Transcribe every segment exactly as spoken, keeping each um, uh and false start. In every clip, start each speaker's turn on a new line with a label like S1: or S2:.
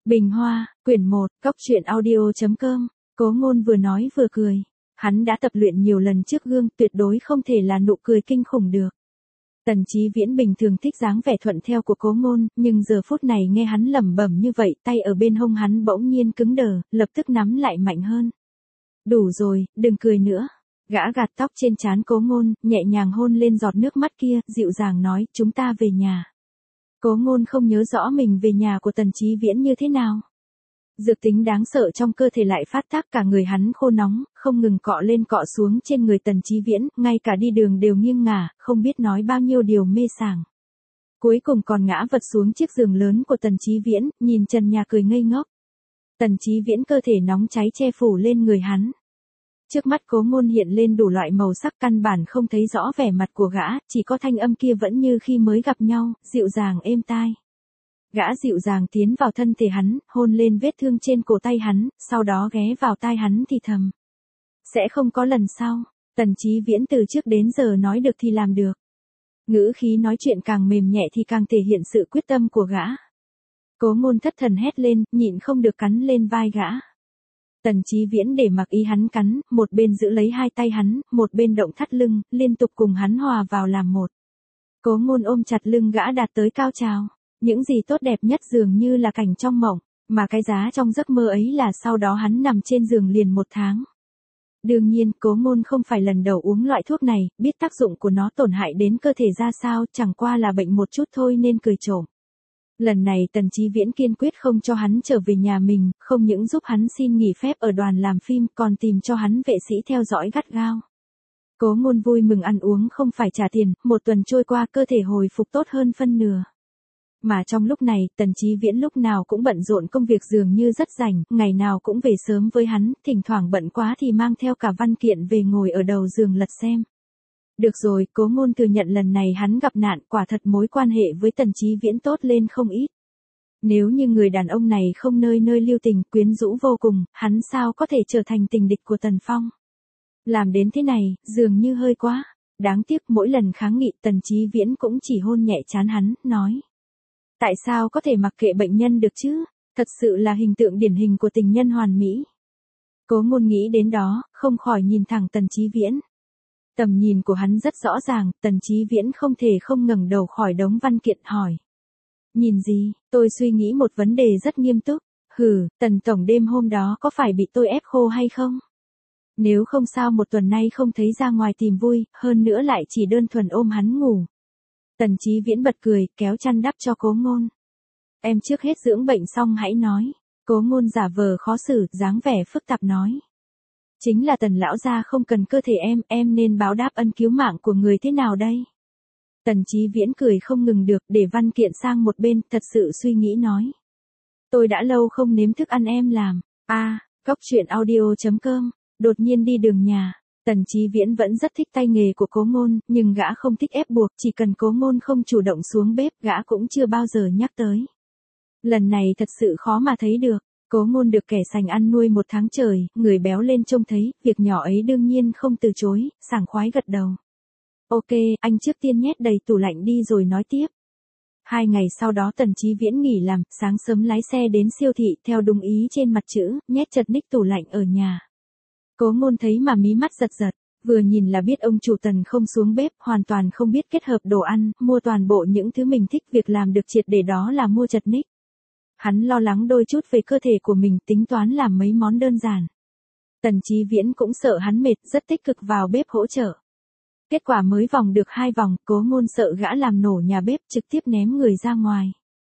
S1: Bình Hoa, quyển một, cóc truyện audio chấm com. Cố Ngôn vừa nói vừa cười. Hắn đã tập luyện nhiều lần trước gương, tuyệt đối không thể là nụ cười kinh khủng được. Tần Chí Viễn bình thường thích dáng vẻ thuận theo của Cố Ngôn, nhưng giờ phút này nghe hắn lẩm bẩm như vậy, tay ở bên hông hắn bỗng nhiên cứng đờ, lập tức nắm lại mạnh hơn. Đủ rồi, đừng cười nữa. Gã gạt tóc trên trán Cố Ngôn, nhẹ nhàng hôn lên giọt nước mắt kia, dịu dàng nói, chúng ta về nhà. Cố Ngôn không nhớ rõ mình về nhà của Tần Chí Viễn như thế nào. Dược tính đáng sợ trong cơ thể lại phát tác, cả người hắn khô nóng, không ngừng cọ lên cọ xuống trên người Tần Chí Viễn, ngay cả đi đường đều nghiêng ngả, không biết nói bao nhiêu điều mê sảng. Cuối cùng còn ngã vật xuống chiếc giường lớn của Tần Chí Viễn, nhìn trần nhà cười ngây ngốc. Tần Chí Viễn cơ thể nóng cháy che phủ lên người hắn. Trước mắt Cố Ngôn hiện lên đủ loại màu sắc, căn bản không thấy rõ vẻ mặt của gã, chỉ có thanh âm kia vẫn như khi mới gặp nhau, dịu dàng êm tai. Gã dịu dàng tiến vào thân thể hắn, hôn lên vết thương trên cổ tay hắn, sau đó ghé vào tai hắn thì thầm. Sẽ không có lần sau. Tần Chí Viễn từ trước đến giờ nói được thì làm được. Ngữ khí nói chuyện càng mềm nhẹ thì càng thể hiện sự quyết tâm của gã. Cố Ngôn thất thần hét lên, nhịn không được cắn lên vai gã. Tần Chí Viễn để mặc ý hắn cắn, một bên giữ lấy hai tay hắn, một bên động thắt lưng, liên tục cùng hắn hòa vào làm một. Cố Ngôn ôm chặt lưng gã đạt tới cao trào. Những gì tốt đẹp nhất dường như là cảnh trong mộng, mà cái giá trong giấc mơ ấy là sau đó hắn nằm trên giường liền một tháng. Đương nhiên, Cố Ngôn không phải lần đầu uống loại thuốc này, biết tác dụng của nó tổn hại đến cơ thể ra sao, chẳng qua là bệnh một chút thôi nên cười trộm. Lần này Tần Chí Viễn kiên quyết không cho hắn trở về nhà mình, không những giúp hắn xin nghỉ phép ở đoàn làm phim, còn tìm cho hắn vệ sĩ theo dõi gắt gao. Cố Ngôn vui mừng ăn uống không phải trả tiền, một tuần trôi qua cơ thể hồi phục tốt hơn phân nửa. Mà trong lúc này, Tần Chí Viễn lúc nào cũng bận rộn công việc dường như rất rảnh, ngày nào cũng về sớm với hắn, thỉnh thoảng bận quá thì mang theo cả văn kiện về ngồi ở đầu giường lật xem. Được rồi, Cố Ngôn thừa nhận lần này hắn gặp nạn, quả thật mối quan hệ với Tần Chí Viễn tốt lên không ít. Nếu như người đàn ông này không nơi nơi lưu tình, quyến rũ vô cùng, hắn sao có thể trở thành tình địch của Tần Phong. Làm đến thế này, dường như hơi quá. Đáng tiếc mỗi lần kháng nghị Tần Chí Viễn cũng chỉ hôn nhẹ trán hắn, nói. Tại sao có thể mặc kệ bệnh nhân được chứ? Thật sự là hình tượng điển hình của tình nhân hoàn mỹ. Cố Ngôn nghĩ đến đó, không khỏi nhìn thẳng Tần Chí Viễn. Tầm nhìn của hắn rất rõ ràng, Tần Chí Viễn không thể không ngẩng đầu khỏi đống văn kiện hỏi. Nhìn gì, tôi suy nghĩ một vấn đề rất nghiêm túc. Hừ, Tần Tổng đêm hôm đó có phải bị tôi ép khô hay không? Nếu không sao một tuần nay không thấy ra ngoài tìm vui, hơn nữa lại chỉ đơn thuần ôm hắn ngủ. Tần Chí Viễn bật cười, kéo chăn đắp cho Cố Ngôn. Em trước hết dưỡng bệnh xong hãy nói. Cố Ngôn giả vờ khó xử, dáng vẻ phức tạp nói. Chính là Tần lão gia không cần cơ thể em, em nên báo đáp ân cứu mạng của người thế nào đây? Tần Chí Viễn cười không ngừng được, để văn kiện sang một bên, thật sự suy nghĩ nói. Tôi đã lâu không nếm thức ăn em làm. A, à, cóc truyện audio chấm com, đột nhiên đi đường nhà. Tần Chí Viễn vẫn rất thích tay nghề của Cố Ngôn, nhưng gã không thích ép buộc, chỉ cần Cố Ngôn không chủ động xuống bếp, gã cũng chưa bao giờ nhắc tới. Lần này thật sự khó mà thấy được. Cố Ngôn được kẻ sành ăn nuôi một tháng trời, người béo lên trông thấy, việc nhỏ ấy đương nhiên không từ chối, sảng khoái gật đầu. Ok, anh trước tiên nhét đầy tủ lạnh đi rồi nói tiếp. Hai ngày sau đó Tần Chí Viễn nghỉ làm, sáng sớm lái xe đến siêu thị, theo đúng ý trên mặt chữ, nhét chật ních tủ lạnh ở nhà. Cố Ngôn thấy mà mí mắt giật giật, vừa nhìn là biết ông chủ Tần không xuống bếp, hoàn toàn không biết kết hợp đồ ăn, mua toàn bộ những thứ mình thích, việc làm được triệt để đó là mua chật ních. Hắn lo lắng đôi chút về cơ thể của mình, tính toán làm mấy món đơn giản. Tần Chí Viễn cũng sợ hắn mệt, rất tích cực vào bếp hỗ trợ. Kết quả mới vòng được hai vòng, Cố Ngôn sợ gã làm nổ nhà bếp, trực tiếp ném người ra ngoài.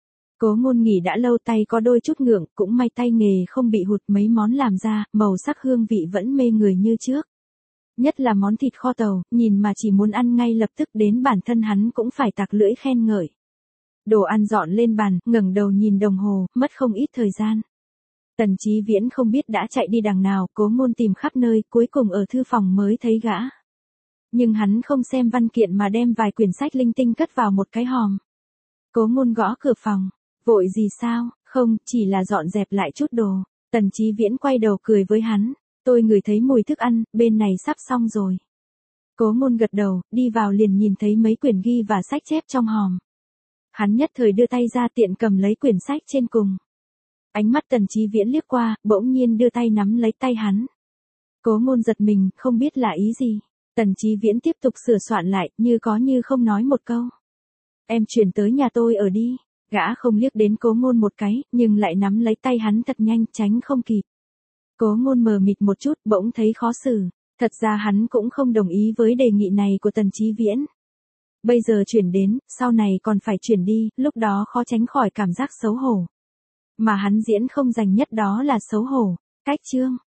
S1: Cố Ngôn nghỉ đã lâu, tay có đôi chút ngượng, cũng may tay nghề không bị hụt, mấy món làm ra, màu sắc hương vị vẫn mê người như trước. Nhất là món thịt kho tàu, nhìn mà chỉ muốn ăn ngay lập tức, đến bản thân hắn cũng phải tặc lưỡi khen ngợi. Đồ ăn dọn lên bàn, ngẩng đầu nhìn đồng hồ, mất không ít thời gian. Tần Chí Viễn không biết đã chạy đi đằng nào, Cố Ngôn tìm khắp nơi, cuối cùng ở thư phòng mới thấy gã. Nhưng hắn không xem văn kiện mà đem vài quyển sách linh tinh cất vào một cái hòm. Cố Ngôn gõ cửa phòng. Vội gì sao? Không, chỉ là dọn dẹp lại chút đồ. Tần Chí Viễn quay đầu cười với hắn. Tôi ngửi thấy mùi thức ăn, bên này sắp xong rồi. Cố Ngôn gật đầu, đi vào liền nhìn thấy mấy quyển ghi và sách chép trong hòm. Hắn nhất thời đưa tay ra tiện cầm lấy quyển sách trên cùng. Ánh mắt Tần Chí Viễn liếc qua, bỗng nhiên đưa tay nắm lấy tay hắn. Cố Ngôn giật mình, không biết là ý gì. Tần Chí Viễn tiếp tục sửa soạn lại, như có như không nói một câu. Em chuyển tới nhà tôi ở đi. Gã không liếc đến Cố Ngôn một cái, nhưng lại nắm lấy tay hắn thật nhanh, tránh không kịp. Cố Ngôn mờ mịt một chút, bỗng thấy khó xử. Thật ra hắn cũng không đồng ý với đề nghị này của Tần Chí Viễn. Bây giờ chuyển đến, sau này còn phải chuyển đi, lúc đó khó tránh khỏi cảm giác xấu hổ. Mà hắn diễn không dành nhất đó là xấu hổ. Cách chương